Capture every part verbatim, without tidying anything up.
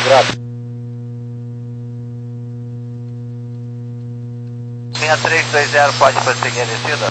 Graças. seis três dois zero, pode prosseguir a descida?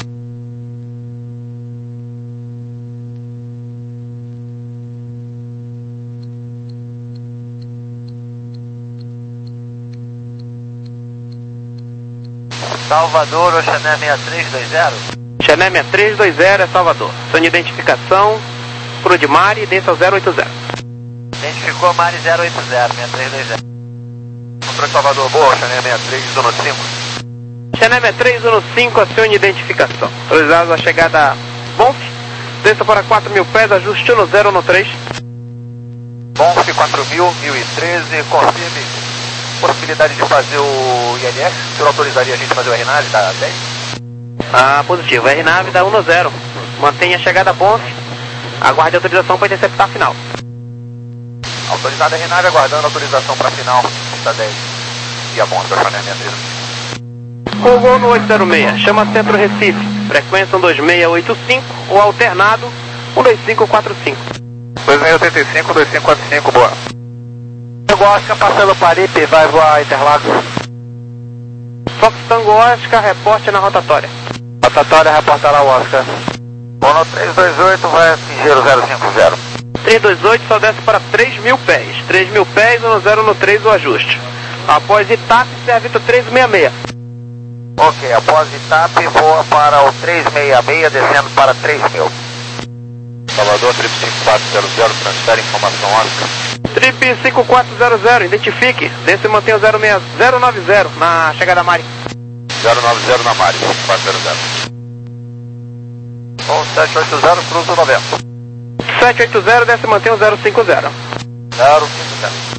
Salvador, Oxané seis três dois zero? Oxané seis três dois zero é Salvador. Sua identificação, Cruz de Mari, desça ao zero oito zero. Identificou Mari zero oito zero, seis três dois zero. Controle Salvador, boa, Oxané seis três, zona cinco. Oxané seis três, zona cinco, acione identificação. Autorizados a chegada Bonf, desça para quatro mil pés, ajuste no zero no três. Bonf quatro mil, mil e treze, confirme. Possibilidade de fazer o I L S, o senhor autorizaria a gente fazer o R NAV da dez? Ah, positivo, R NAV da um no zero. Mantenha a chegada Bonf, aguarde a autorização para interceptar a final. Autorizada a R NAV, aguardando a autorização para a final da dez. E a Bonf, Oxané seis três. Rolou no oito zero seis, chama Centro Recife, frequência um dois seis oito cinco, ou alternado um dois cinco quatro cinco. dois seis oito cinco, dois cinco quatro cinco, boa. Tango Oscar passando Paripe, vai voar Interlagos. Fox Tango Oscar, reporte na rotatória. Rotatória, reportará o Oscar. Bono três dois oito, vai atingir o zero cinco zero. três dois oito só desce para três mil pés. três mil pés, no zero no três o ajuste. Após Itap, Servito três seis seis. Ok, após Itap, voa para o três seis seis, descendo para três mil. Salvador, trip cinco quatro zero zero, transfere informação Oscar. Trip cinco quatro zero zero, identifique. Desce e mantenha o zero seis zero nove zero na chegada Mari. zero nove zero na Mari, cinco quatro zero zero. Bom, sete oito zero, cruza o noventa. sete oito zero, desce e mantenha o zero cinco zero. zero cinco zero.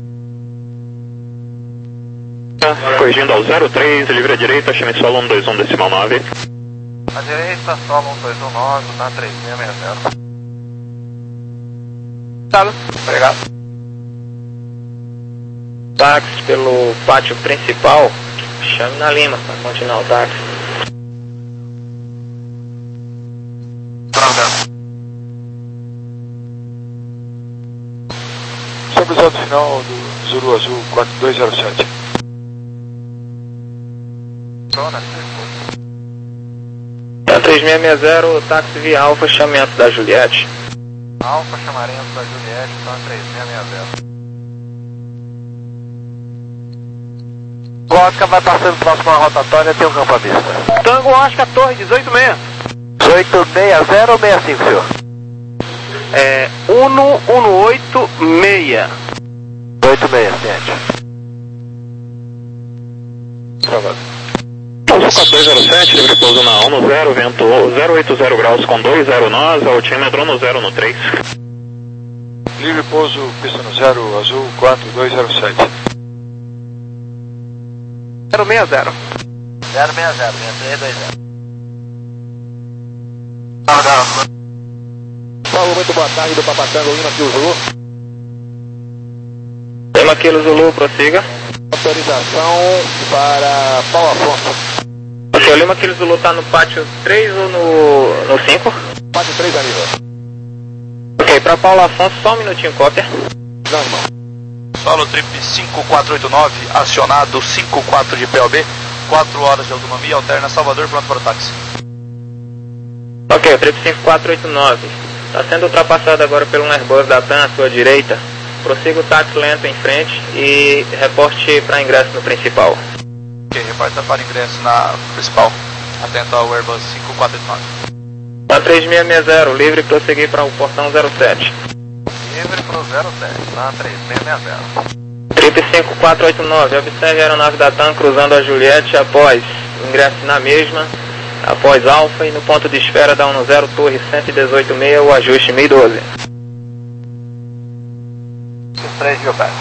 Corrigindo ao zero três, livre à direita, chame solo um dois um decimal nove. À direita, solo um dois um nove, na três seis seis zero. Tá. Obrigado. Táxi pelo pátio principal, chame na Lima para continuar o táxi. Estabilizado final do Zulu Azul quatro dois zero sete. três seis seis zero, táxi via Alfa, chamamento da Juliette. Alfa, chamarento da Juliette, então três seis seis zero. Oscar vai passando próximo à rotatória, tem um campo à vista. Tango Oscar, torre dezoito seis. dezoito seis zero ou sessenta e cinco, senhor? É, um um oito seis. oito seis, ciente. Salvador. Azul quatro dois zero sete, livre pouso na um no zero, vento zero oito zero graus com dois zero nós, altímetro no zero no três. Livre pouso, pista no zero, Azul quatro dois zero sete. zero seis zero. zero seis zero, seis três dois zero. Paulo, muito boa tarde do Papatango, Lima Kilo Zulu. Lima Kilo Zulu, prossiga. Autorização para Paulo Afonso. O senhor Lima Kilo Zulu está no pátio três ou no, no cinco? Pátio três, amigo. Ok, para Paulo Afonso, só um minutinho, cópia. Não, irmão. Solo Trip cinco quatro oito nove, acionado cinco quatro de P O B, quatro horas de autonomia, alterna Salvador, pronto para o táxi. Ok, o Trip cinco quatro oito nove. Está sendo ultrapassado agora pelo um Airbus da TAM à sua direita. Prossiga o táxi lento em frente e reporte para ingresso no principal. Ok, reporta para ingresso na principal. Atento ao Airbus cinco quatro oito nove. Na três seis seis zero, livre prosseguir para o portão zero sete. Livre pro zero sete, na três seis seis zero. Trip cinco quatro oito nove, observe a aeronave da TAM cruzando a Juliette após ingresso na mesma, após Alfa e no ponto de esfera da um no zero, torre cento e dezoito seis, o ajuste mil e doze. três mil pés.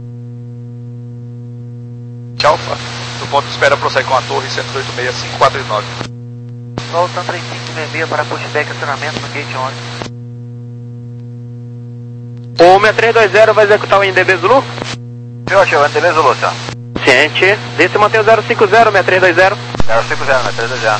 Alfa, do ponto de espera prossegue com a torre cento e oito seis, cinco quatro oito nove. Volta três cinco seis seis para pushback, acionamento no gate onze. O seis três dois zero vai executar o N D B Zulu? Senhor, senhor, N D B Zulu, senhor. Ciente. Desce e mantém o zero cinco zero, seis três dois zero. zero cinco zero, seis três dois zero.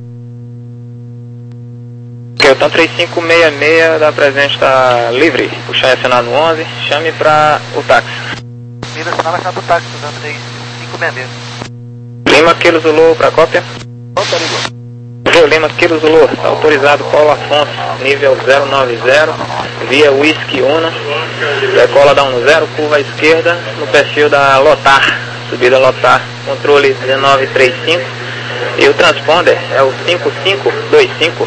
Ok, então três cinco seis seis da presente está livre. Puxar e acionar no onze, chame para o táxi. final vai do táxi, usando três cinco seis seis. Lima Kilo Zulu para cópia. Volta, Ligo. Rio Lima Kilo Zulu, autorizado Paulo Afonso, nível zero nove zero, via Whisky Una, decola da um zero, curva à esquerda, no perfil da Lotar, subida Lotar, controle dezenove trinta e cinco, e o transponder é o cinco cinco dois cinco.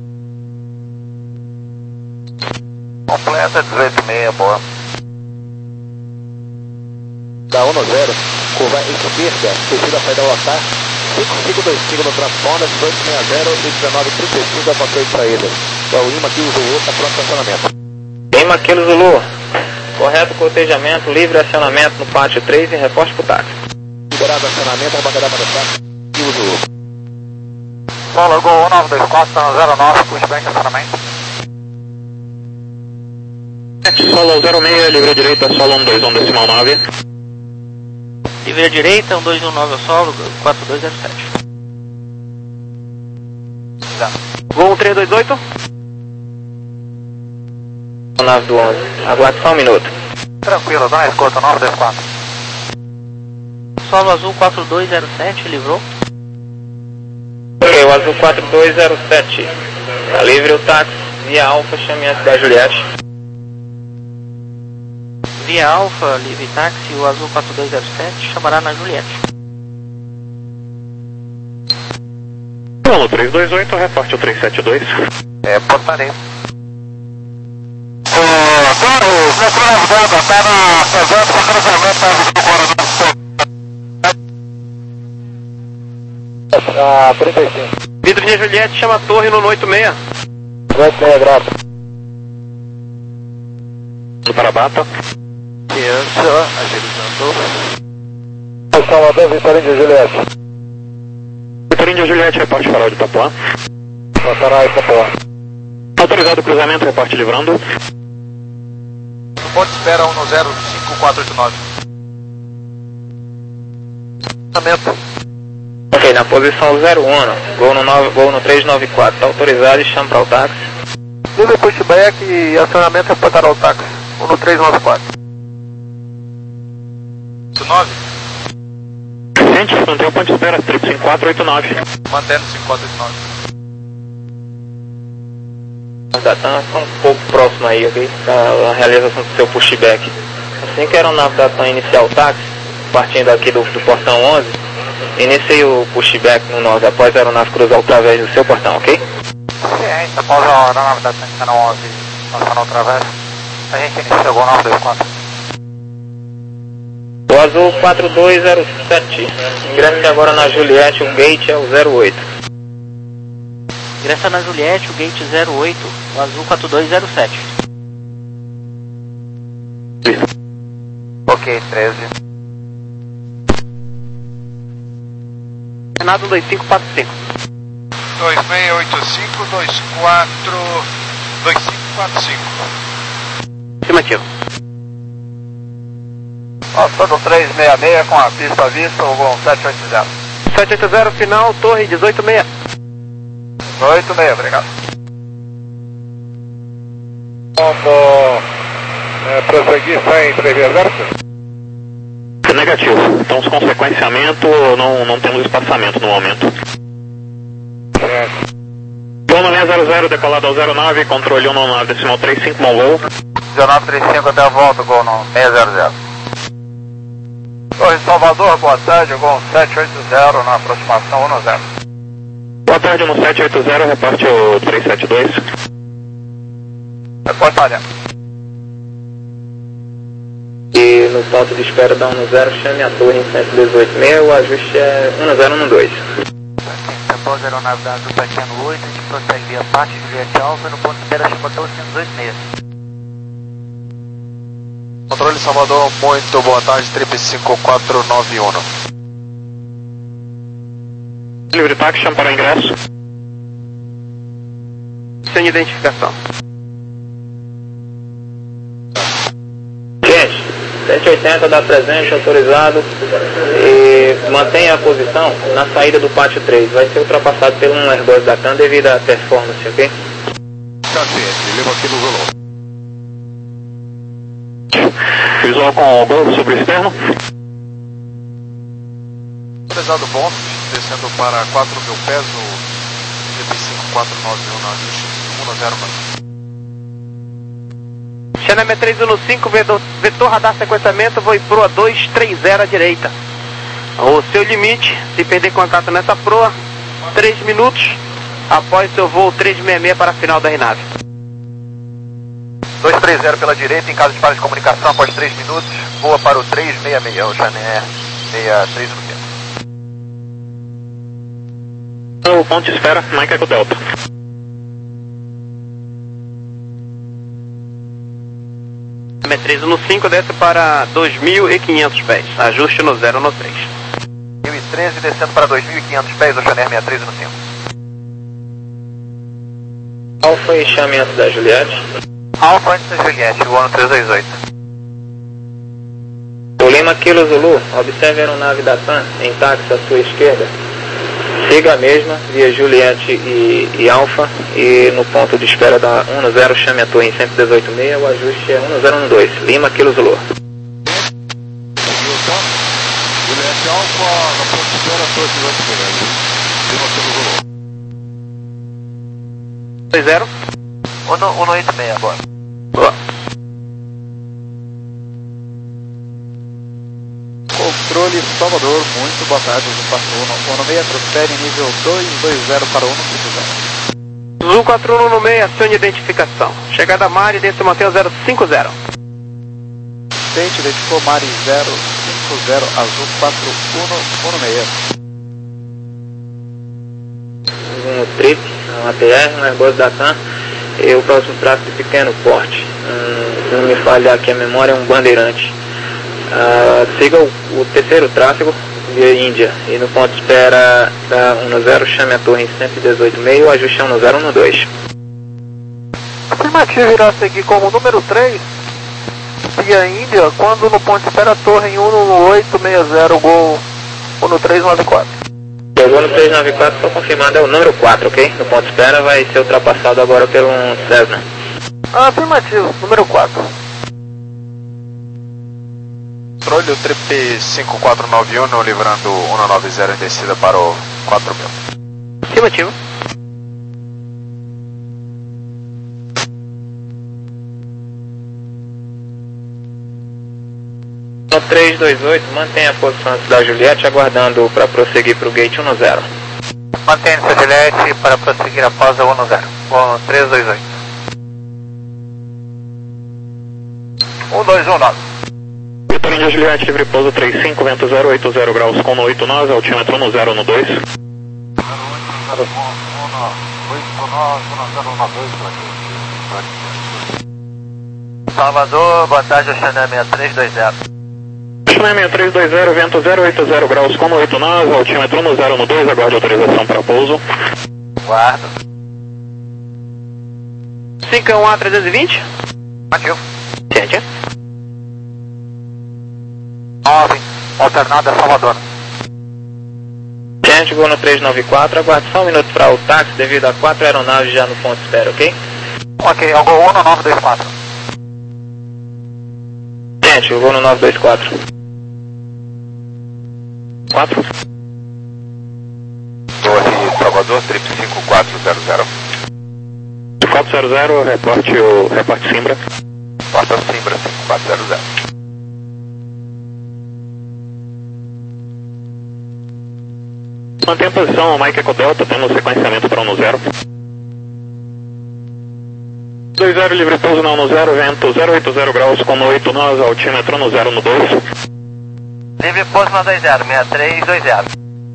Completa dezoito seis, boa. Da um zero, curva esquerda, subida saída Lotar, cinco cinco dois cinco no transponder, dezoito seis zero e dezenove trinta e cinco a controle de saída. É o Lima Kilo Zulu, está pronto para acionamento. Lima Kilo Zulu, correto cotejamento, livre acionamento no pátio três e reporte para o táxi. Liberado acionamento, abaixada para o táxi, Kilo Zulu. Solo Gol um nove dois quatro, zero nove, pushback acionamento. Solo zero seis, livre direita, solo um dois um decimal nove. Livre à direita, um dois um nove ao solo, quatro dois zero sete. Gol um três dois oito. Nave do onze, aguarde só um minuto. Tranquilo, dá uma escolta nove dois quatro. Solo azul quatro dois zero sete, livrou. Ok, o azul quatro dois zero sete. Tá livre o táxi, via Alfa, chame a cidade Juliette. Via Alfa, livre táxi, o azul quatro dois zero sete, chamará na Juliette. Solo três dois oito, reporte o três sete dois. É, portaria. Ah, trinta e cinco. Vidro de Juliette, chama a torre no oito seis. oito seis graus. Do Parabata. Criança, agilizando. Salvador, Vitorinho de Juliette. Vitorinho de Juliette, reporte farol de Itapuã. Passará Itapuã. Autorizado o cruzamento, reporte livrando. Ponto de espera um zero cinco quatro oito nove. Ok, na posição zero um, gol no, nove, gol no três nove quatro, tá autorizado e chama para o táxi. Livre pushback e acionamento reportará o táxi. um no três nove quatro. oito nove? Gente, mantém o ponto de espera, trip cinco quatro oito nove. Mantendo cinco quatro oito nove. Da TAM está um pouco próximo aí, ok? A realização do seu pushback. Assim que a aeronave da TAM iniciar o táxi, partindo aqui do, do portão onze, inicie o pushback no nove após a aeronave cruzar o través do seu portão, ok? Ciência, após a aeronave da TAM no onze passando o través, a gente inicia o Gol nove dois quatro. O azul quatro dois zero sete, ingresse agora na Juliette, o gate é o zero oito. Ingressa na Juliette, o gate zero oito, o azul quatro dois zero sete. Ok, treze. Senado dois cinco quatro cinco. dois seis oito cinco dois quatro dois cinco quatro cinco. Afirmativo. Passando três seis seis com a pista à vista, o Gol sete oito zero. sete oito zero, final, torre dezoito seis. oito seis, obrigado. Vamos é, prosseguir sem prever verso? Negativo. Então, com sequenciamento, não, não temos espaçamento no momento. Certo. Plano seis zero zero, decolado ao zero nove, controle um nove decimal três cinco, bom voo. dezenove trinta e cinco até a volta, Gol no seis zero zero. Torre Salvador, boa tarde, Gol sete oito zero na aproximação um zero. Boa tarde, no sete oito zero, reporte o três sete dois. Reporte área. E no salto de espera da um zero, chame a torre em cento e dezoito seis, o ajuste é um zero um dois. Após a aeronave da Azul Tatiano oito, a gente prossegue via parte Juliette Alfa no ponto de espera Chapecó cento e dezoito seis. Controle Salvador, muito boa tarde, trip cinco quatro nove um. Livre táxi, chama para o ingresso. Sem identificação. Gente, sete oitenta dá presente, autorizado, e mantenha a posição na saída do pátio três. Vai ser ultrapassado pelo um Airbus da TAM devido à performance, ok? Cacete, Lima Kilo Zulu. visual com o Gol sobre o externo. Autorizado Bonf, descendo para quatro mil pés, o T P cinco quatro nove um na ajuste um no zero. Xaname três um cinco, vetor, vetor radar sequenciamento, voo em proa dois três zero à direita. O seu limite, se perder contato nessa proa, três minutos após seu voo três seis seis para a final da R N A V. dois três zero pela direita, em caso de falha de comunicação, após três minutos, voa para o três seis seis, o Jané sessenta e três no tempo. O ponte espera, Mike Eco Delta. três um cinco desce para dois mil e quinhentos pés, ajuste no zero no três. mil e treze descendo para dois mil e quinhentos pés, o Jané sessenta e três no tempo. Alfa e chame antes da Juliette. Alfa antes da Juliette, o ano três dois oito. O Lima Kilo Zulu, observe a aeronave da TAM em táxi à sua esquerda. Siga a mesma, via Juliette e, e Alfa, e no ponto de espera da um no zero, chame a torre em cento e dezoito ponto seis, o ajuste é um no zero um dois, Lima Kilo Zulu. Juliette Alfa, na ponte de espera, torre dezoito seis, Lima Kilo Zulu. dois zero. um no oito seis agora. Boa. Controle Salvador, muito boa tarde, um no seis, transfere nível dois dois zero para um no cinco zero. Zul quatro um no seis, acione identificação. Chegada a Mari, desce mantenha zero cinco zero. State, identificou Mari zero cinco zero, Azul quatro um no seis. Um trip, um A T R, um Airbus da TAM, e o próximo tráfego de pequeno porte. Um, se não me falhar aqui a memória, é um bandeirante. Uh, siga o, o terceiro tráfego via Índia e no ponto de espera da um no zero, chame a torre em cento e dezoito ponto seis, o ajuste é um no zero um dois. Afirmativo irá seguir como número três via Índia, quando no ponto de espera a torre em um no oito seis zero, Gol um no três nove quatro. O Gol no três nove quatro foi confirmado, é o número quatro, ok? No ponto de espera vai ser ultrapassado agora pelo um Cessna. Afirmativo, número quatro. Controle, o Trip cinco quatro nove um, livrando um no nove zero em descida para o quatro mil. Afirmativo. No três dois oito, mantenha a posição antes da Juliette, aguardando para prosseguir para o gate um no zero. Mantenha-se a Juliette para prosseguir após a um no zero. Bom, três dois oito. um dois um nove. Vitor Índia Juliette, livre pouso três cinco, vento zero oito zero graus com no oito nove, altímetro no zero no dois. Salvador, boa tarde, o Xané sessenta e três dois zero. Xané sessenta e três dois zero, vento zero oito zero graus com no oito nove, altímetro no zero no dois, aguarde autorização para pouso. Guarda. cinco um A trezentos e vinte. Ativo. Ciente. nove, alternada Salvador. Gente, Gol no três nove quatro, aguarde só um minuto para o táxi, devido a quatro aeronaves já no ponto de espera, ok? Ok, é o Gol um no nove dois quatro. Gente, o Gol no nove dois quatro. quatro. Torre Salvador, Trip cinco quatro zero zero. quatro zero zero, reporte o reporte Simbra. Porta Simbra cinco quatro zero zero. Mantém a posição, Mike Eco Delta, temos sequenciamento para um no zero. dois zero, livre pouso na um no zero, vento zero oito zero graus com no oito nove, altímetro no zero no dois. Livre pouso na dois zero, sessenta e três dois zero.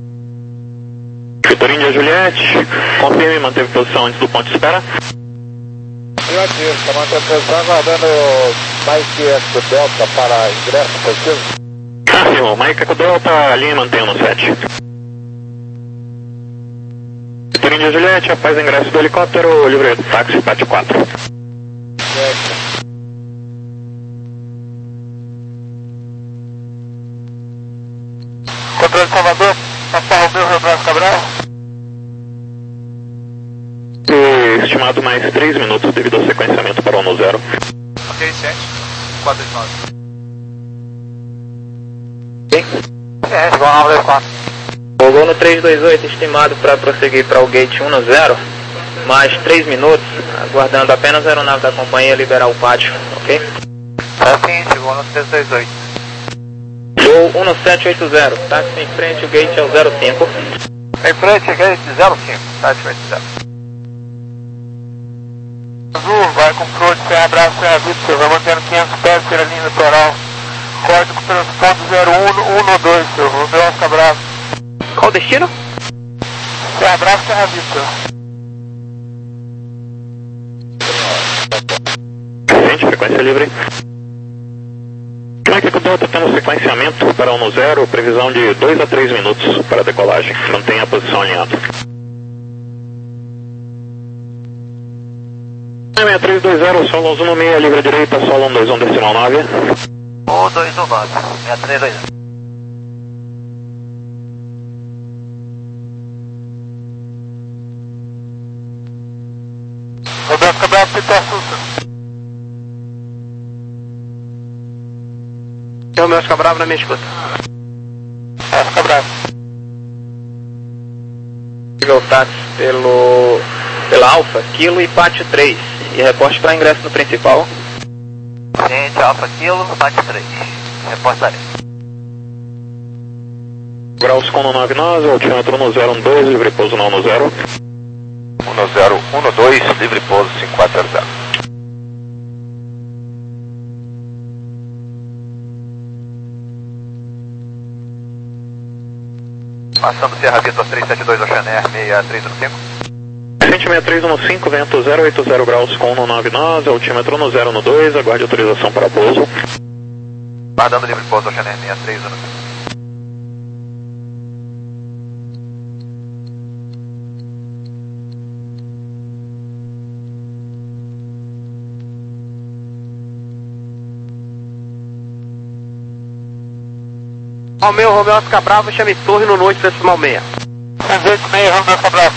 Vitor Índia Juliette, confirme, manteve posição antes do ponto de espera. Negativo, está mantendo a posição, aguardando Mike Eco Delta para ingresso positivo. Afirmou, Mike Eco Delta, linha mantém no sete. Vitor Índia Juliette, após ingresso do helicóptero, livre táxi P A T quatro. Certo. Controle Salvador, Papa Romeu, Rebravo Cabral. E estimado mais três minutos devido ao sequenciamento para um no zero. Ok, sete, quatro nove. ok? É, igual nove dois quatro. O Gol no três dois oito estimado para prosseguir para o gate um zero, mais três minutos, aguardando apenas a aeronave da companhia liberar o pátio, ok? É seguinte, Gol no três dois oito. Gol um sete oito zero, táxi em frente, o gate é o zero cinco. Em frente, gate zero cinco, táxi zero. Azul, vai com Pro de Serra Brava, Serra Vitor, vai mantendo quinhentos pés pela linha litoral. Corte com transponder zero um um dois, seu Romeu Oscar Bravo. Qual o destino? Serra Brava, Serra Vitor. Gente, frequência livre. Como é que o Delta temos sequenciamento para um zero, previsão de dois a três minutos para decolagem. Mantenha a posição alinhada. seis três dois zero, solo um seis, livre à direita, solo um dois um decimal nove. um dois um nove, seis três dois zero. Roberto Cabral, Peter Assunta. Romeu Oscar Bravo na minha escuta. Oscar Bravo. O táxi pelo, pela Alfa, Kilo e Pátio três. E reporte para ingresso no principal. Gente, Alfa Kilo, Pátio três. Reporte da área. Graus com nove nove, altímetro no zero um dois, livre pouso não no zero. um zero um dois, livre pouso cinco quatro zero zero. Passando Serra Vitor três sete dois, Ocean Air seis três um cinco. seis três um cinco, vento zero oito zero graus com um nove nove, altímetro no zero um dois, aguarde autorização para pouso. Guardando livre pouso, Ocean Air seis três um cinco. Romeu, Romeu Oscar Bravo, chame torre no noite decimal seis. seis seis, Romeu Oscar Bravo.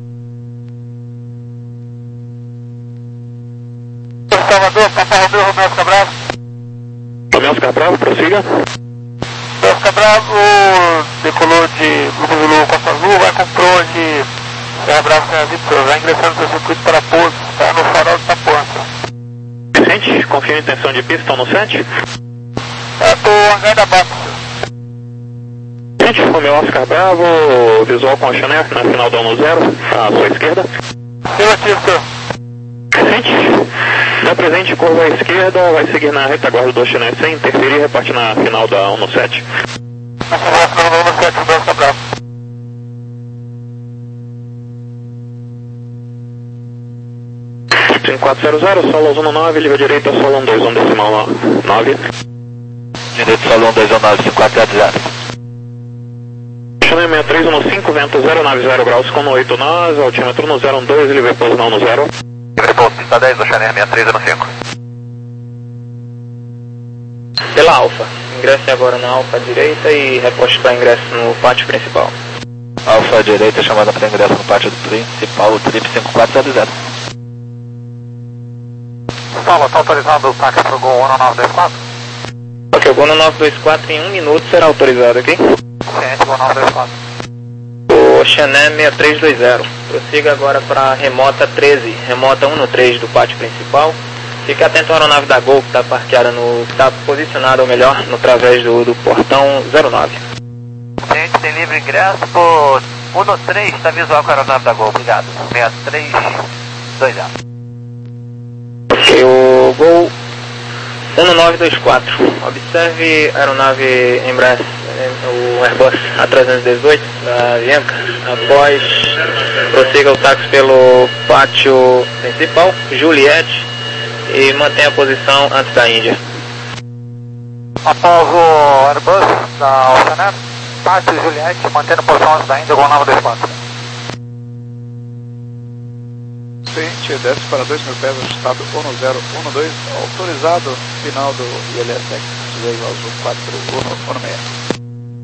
Salvador, Papa Romeu, Romeu Oscar Bravo. Romeu Oscar Bravo, prossiga. Oscar Bravo decolou de Grupo Zulu Costa Azul, vai com Pro de Serra Brava, Serra Vitor, vai ingressando no seu circuito para pouso, está no farol de Itapuã. Vicente, confirma a intenção de pista no sete. É do hangar da Bata. Vicente, Romeu Oscar Bravo, visual com a Chanel na final da um zero, à sua esquerda. Relativo, senhor. Vicente, da presente curva à esquerda, vai seguir na retaguarda do Chanel sem interferir, reparte na final da um sete. Na final da um sete, Romeu Oscar Bravo. cinco quatro zero zero, solo um nove, livre à direita, solo um dois um decimal nove. Direito, solo um dois um nove, cinco quatro zero zero. Chanel seis três um cinco, vento zero nove zero graus com oito nove, altímetro no zero um dois, livre pouso não no zero. Livre pouso, pista dez, Ocean Air seis três um cinco. Pela Alfa, ingresse agora na Alfa direita e reposte para ingresso no pátio principal. Alfa direita, chamada para ingresso no pátio principal, trip cinco quatro zero zero. Paulo, está autorizado o táxi para o Gol um nove dois quatro? Ok, o Gol no nove dois quatro em um minuto será autorizado aqui. Ciente, Gol nove dois quatro. O Oceané seis três dois zero. Prossiga agora para a remota treze, remota um no três do pátio principal. Fique atento à aeronave da Gol que está parqueada no. está posicionada, ou melhor, no través do, do portão zero nove. Ciente, tem livre ingresso por um no três, está visual com a aeronave da Gol, obrigado. seis três dois zero. Ok, o Gol um nove dois quatro. Observe a aeronave Embraer, o Airbus A trezentos e dezoito da Avianca. Após, prossiga o táxi pelo pátio principal, Juliette, e mantenha a posição antes da Índia. Após o Airbus da Ocean Air, pátio Juliette, mantendo a posição antes da Índia, Gol nove dois quatro. Ciente, desce para dois mil pés, ajustado um zero um dois, autorizado, final do I L S X, veio azul quatro um seis.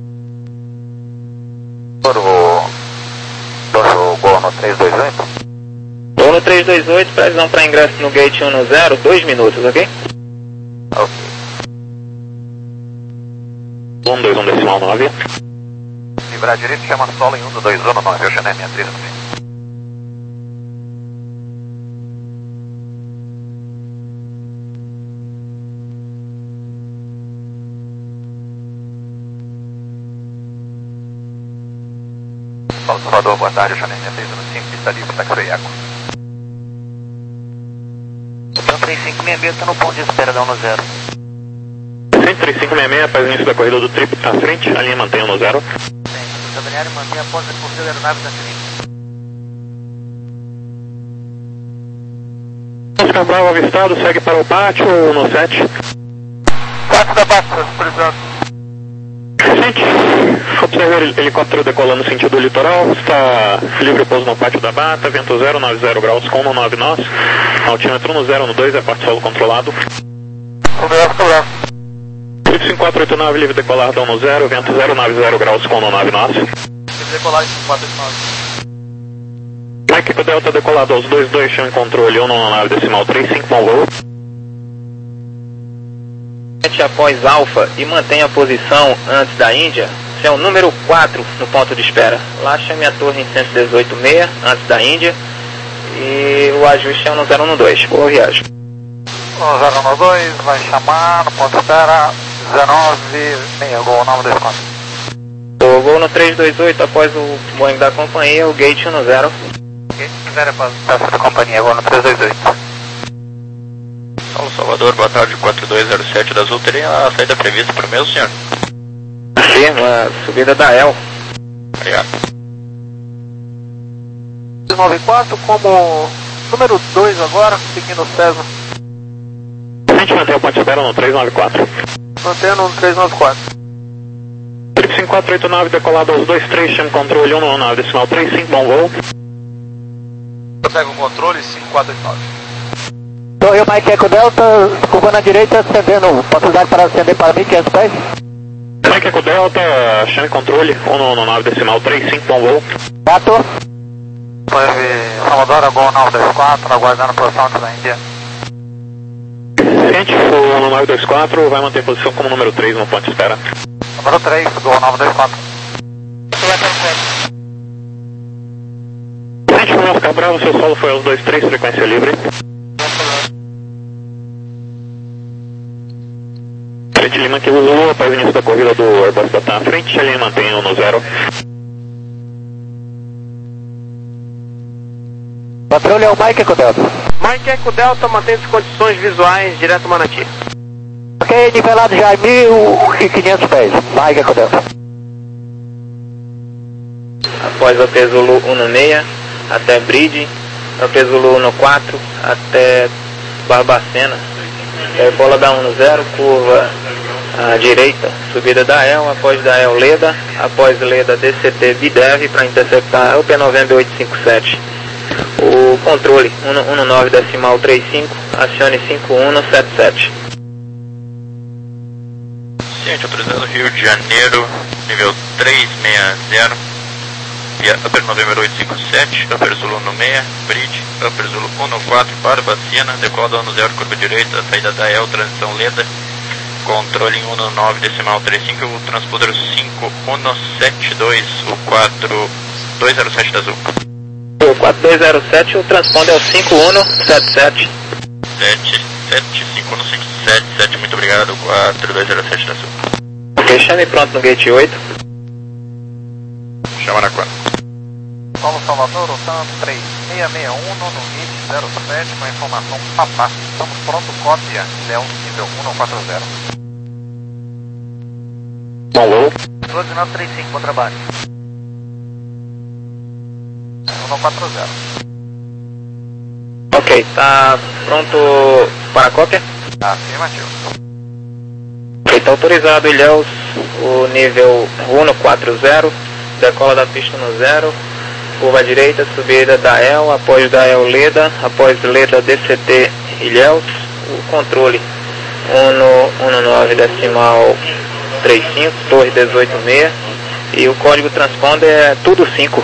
Do Gol no três dois oito? Gol no três dois oito, previsão para ingresso no gate um zero, dois minutos, ok? Ok. um dois um decimal nove. Livrar direito, chama solo em um dois um nove, Oceané sessenta e três no fim. Salvador, boa tarde, Oceané sessenta e três no cinco, pista livre, taxi eco. Então três cinco seis seis está no ponto de espera da um zero. três cinco seis seis, após o início da corrida do trip à frente, a linha mantém um zero. Sim, o Daniel mantém após a corrida da aeronave da Felipe. Oscar Bravo avistado, segue para o pátio no sete. Pátio da Basta, autorizado. Gente, observa o helicóptero decolando no sentido litoral, está livre pouso no pátio da Bata, vento zero nove zero graus com no nove nós, altímetro no zero no dois, é parte solo controlado. Obrigado, Cabral. cinco quatro oito nove, livre decolar down no zero, vento zero nove zero graus com no nove nós. Livre decolar cinco quatro oito nove. Mike com Delta decolado aos dois dois, chão em controle um na nave decimal três cinco, bom voo. Após Alfa e mantenha a posição antes da Índia, você é o número quatro no ponto de espera. Lá chame a torre em cento e dezoito ponto seis antes da Índia e o ajuste é no zero um dois. Boa viagem. zero um dois, vai chamar no ponto de espera dezenove seis, gol nove dois quatro. O gol no três dois oito após o Boeing da companhia, o gate um zero. Gate zero para a taxa da companhia, gol no três dois oito. Paulo Salvador, boa tarde, quatro dois zero sete da Azul, teria a saída prevista para o mesmo, senhor? Sim, a subida da E L. Obrigado. nove quatro como número dois agora, seguindo o César. A gente mantém o ponto de espera no três nove quatro. Mantendo no três nove quatro. Trip cinco quatro oito nove decolado aos dois três, chame controle um na nave decimal três cinco, bom voo. Pega o controle cinco quatro oito nove. Torre Mike Eco Delta, curva na direita, acendendo, possibilidade para acender para mim, quinhentos pés. Mike Eco Delta, chame controle um na nave decimal três cinco, bom voo. Gato. Torre Salvador, gol nove dois quatro, aguardando posição antes da Índia. Ciente, o nove dois quatro vai manter posição como número três no ponto de espera. Número três, gol nove dois quatro. Ciente, o Oscar Bravo, seu solo foi aos dois três, frequência livre. Frente Lima que o Lulu, após o início da corrida do Airbus da T A M à frente, a linha mantém um no zero. Patrulha é o Mike Eco Delta. Mike Eco Delta mantém as condições visuais direto Manati. Ok, nivelado já mil e quinhentos pés. Mike Eco Delta. Após a Pesulu um no seis até Bridge, a Pesulu um no quatro até Barbacena. É, bola da um no zero, curva à direita, subida da E L, após da E L Leda, após Leda D C T Bidev para interceptar o P November oito cinco sete. O controle um no nove decimal três cinco, acione cinco um no sete sete. Ciente, autorizado Rio de Janeiro, nível três seis zero, via Upper November oito cinco sete, Upper Zulu no seis, Bridge, Upper Zulu um no quatro, Barbacena, decolado um no zero, curva direita, saída da E L, transição Leda, controle em um no nove decimal três cinco, o transponder cinco um no sete dois, o quatro dois zero sete da Azul. O quatro dois zero sete, o transponder é o cinco um no sete sete. sete sete cinco um cinco sete sete, muito obrigado, quatro dois zero sete da Azul. Ok, chame pronto no gate oito. Chama na quatro. Paulo Salvador, Otan três seis seis um no gate zero sete com a informação papá. Estamos pronto, cópia, Léo, nível um no quatro zero. Bom voo. Road nove três cinco, bom trabalho. um no quatro zero. Ok, tá pronto para a cópia? Afirmativo. Ok, está autorizado Ilhéus, o nível um no quatro zero, decola da pista no zero, curva à direita, subida da E L, após da E L Leda, após Leda D C T Ilhéus, o controle um no nove decimal três cinco, torre dezoito seis, e o código transponder é tudo cinco.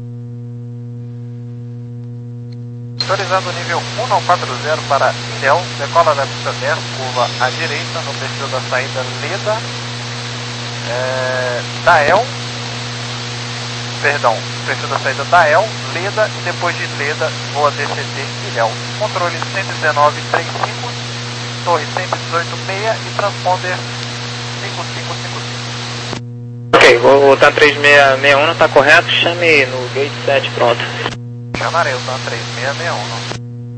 Autorizado nível um no quatro zero para Ilhéu, decola da pista dez, curva à direita, no perfil da saída Leda, é, Dael, perdão, perfil da saída Dael, Leda e depois de Leda voa D C T Ilhéu. Controle cento e dezenove trinta e cinco, torre cento e dezoito seis e transponder cinco cinco cinco cinco. Ok, o TAM três seis seis um está correto, chame no gate sete, pronto. Chamarei o TAM três seis seis um.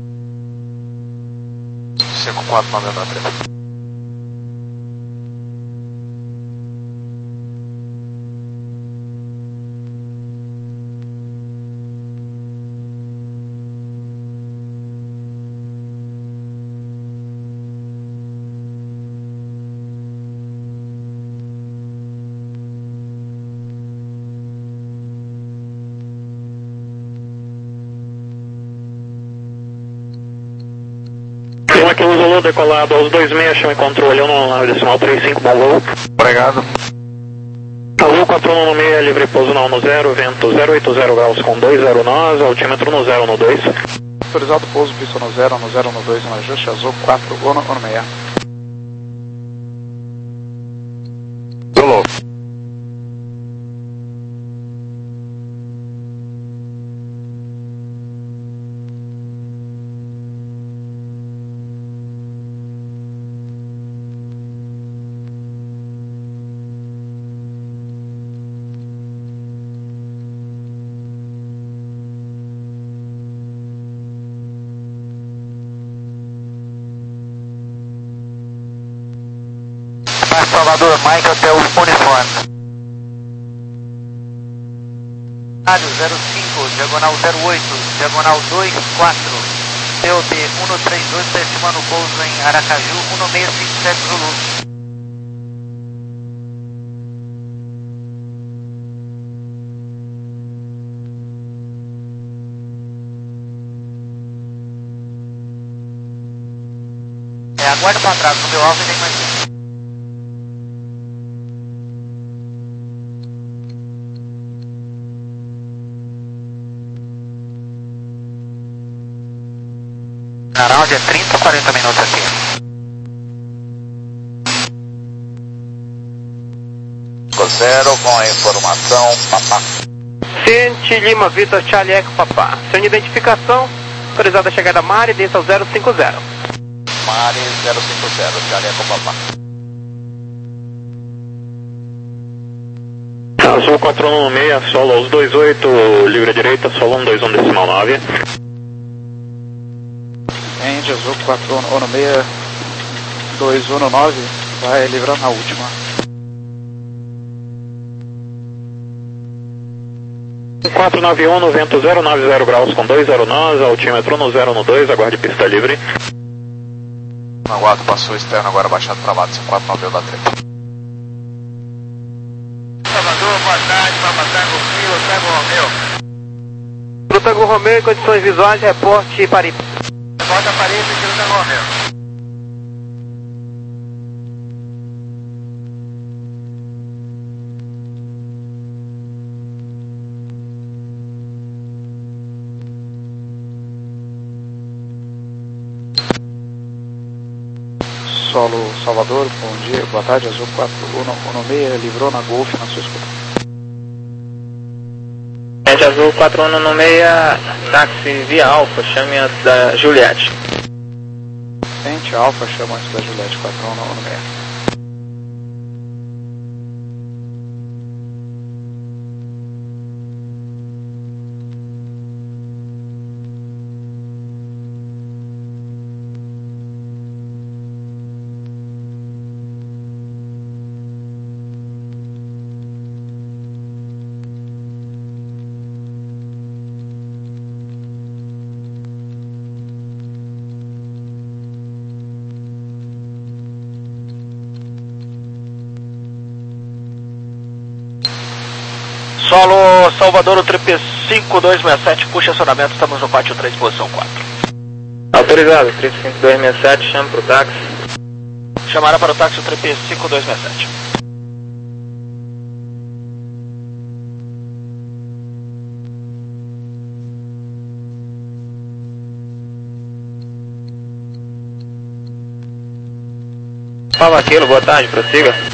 cinco quatro nove três. Aqui o Zulu decolado aos dois seis, chama e controle um nove decimal trinta e cinco, bom voo. Obrigado. Zulu quatro um seis, livre pouso na um zero, vento zero oito zero graus com dois zero nós, altímetro no zero no dois. Autorizado pouso, pista no zero, no zero no dois, no ajuste azul quatro um seis. Zulu. Salvador, Mike Hotel Uniforme. Rádio zero cinco, diagonal zero oito, diagonal dois quatro, P O B um três dois, está estimando o pouso em Aracaju, um seis cinco sete Zulu. É, aguarde o contrato, no meu alvo e nem mais um. Around é trinta ou quarenta minutos aqui. Zero com a informação, papá. Ciente Lima Vitor Charlie Eco Papá. Sem identificação, autorizada a chegada Mari, desça ao zero cinco zero. Mari zero cinco zero, Charlie Eco Papá. Azul quatro um seis, solo aos dois oito, livre à direita, solo um dois um decimal nove. End azul quatro um seis, dois um nove, vai livrar na última. quatro nove um, no vento zero nove zero graus com dois zero nós, altímetro no zero no dois, aguarde pista livre. Aguardo, passou externo, agora baixado para lado, cinco quatro nove um da treta. Salvador, boa tarde, Papa Tango Kilo, Tango Romeu. Pro Tango Romeu, em condições visuais, reporte Paris. Reporte a Paris, Kilo Tango Romeu. Solo Salvador, bom dia, boa tarde, azul quatro um seis, livrou na Golf na sua escuta. Gente azul quatro um seis, táxi via Alfa, chame antes da Juliette. Gente Alfa, chama antes da Juliette, quatro um seis. Solo Salvador, o trip cinco dois seis sete, puxa acionamento, estamos no pátio três, posição quatro. Autorizado, trip cinco dois seis sete, chama pro táxi. Chamará para o táxi o trip cinco dois seis sete. Fala aquilo, boa tarde, prossiga.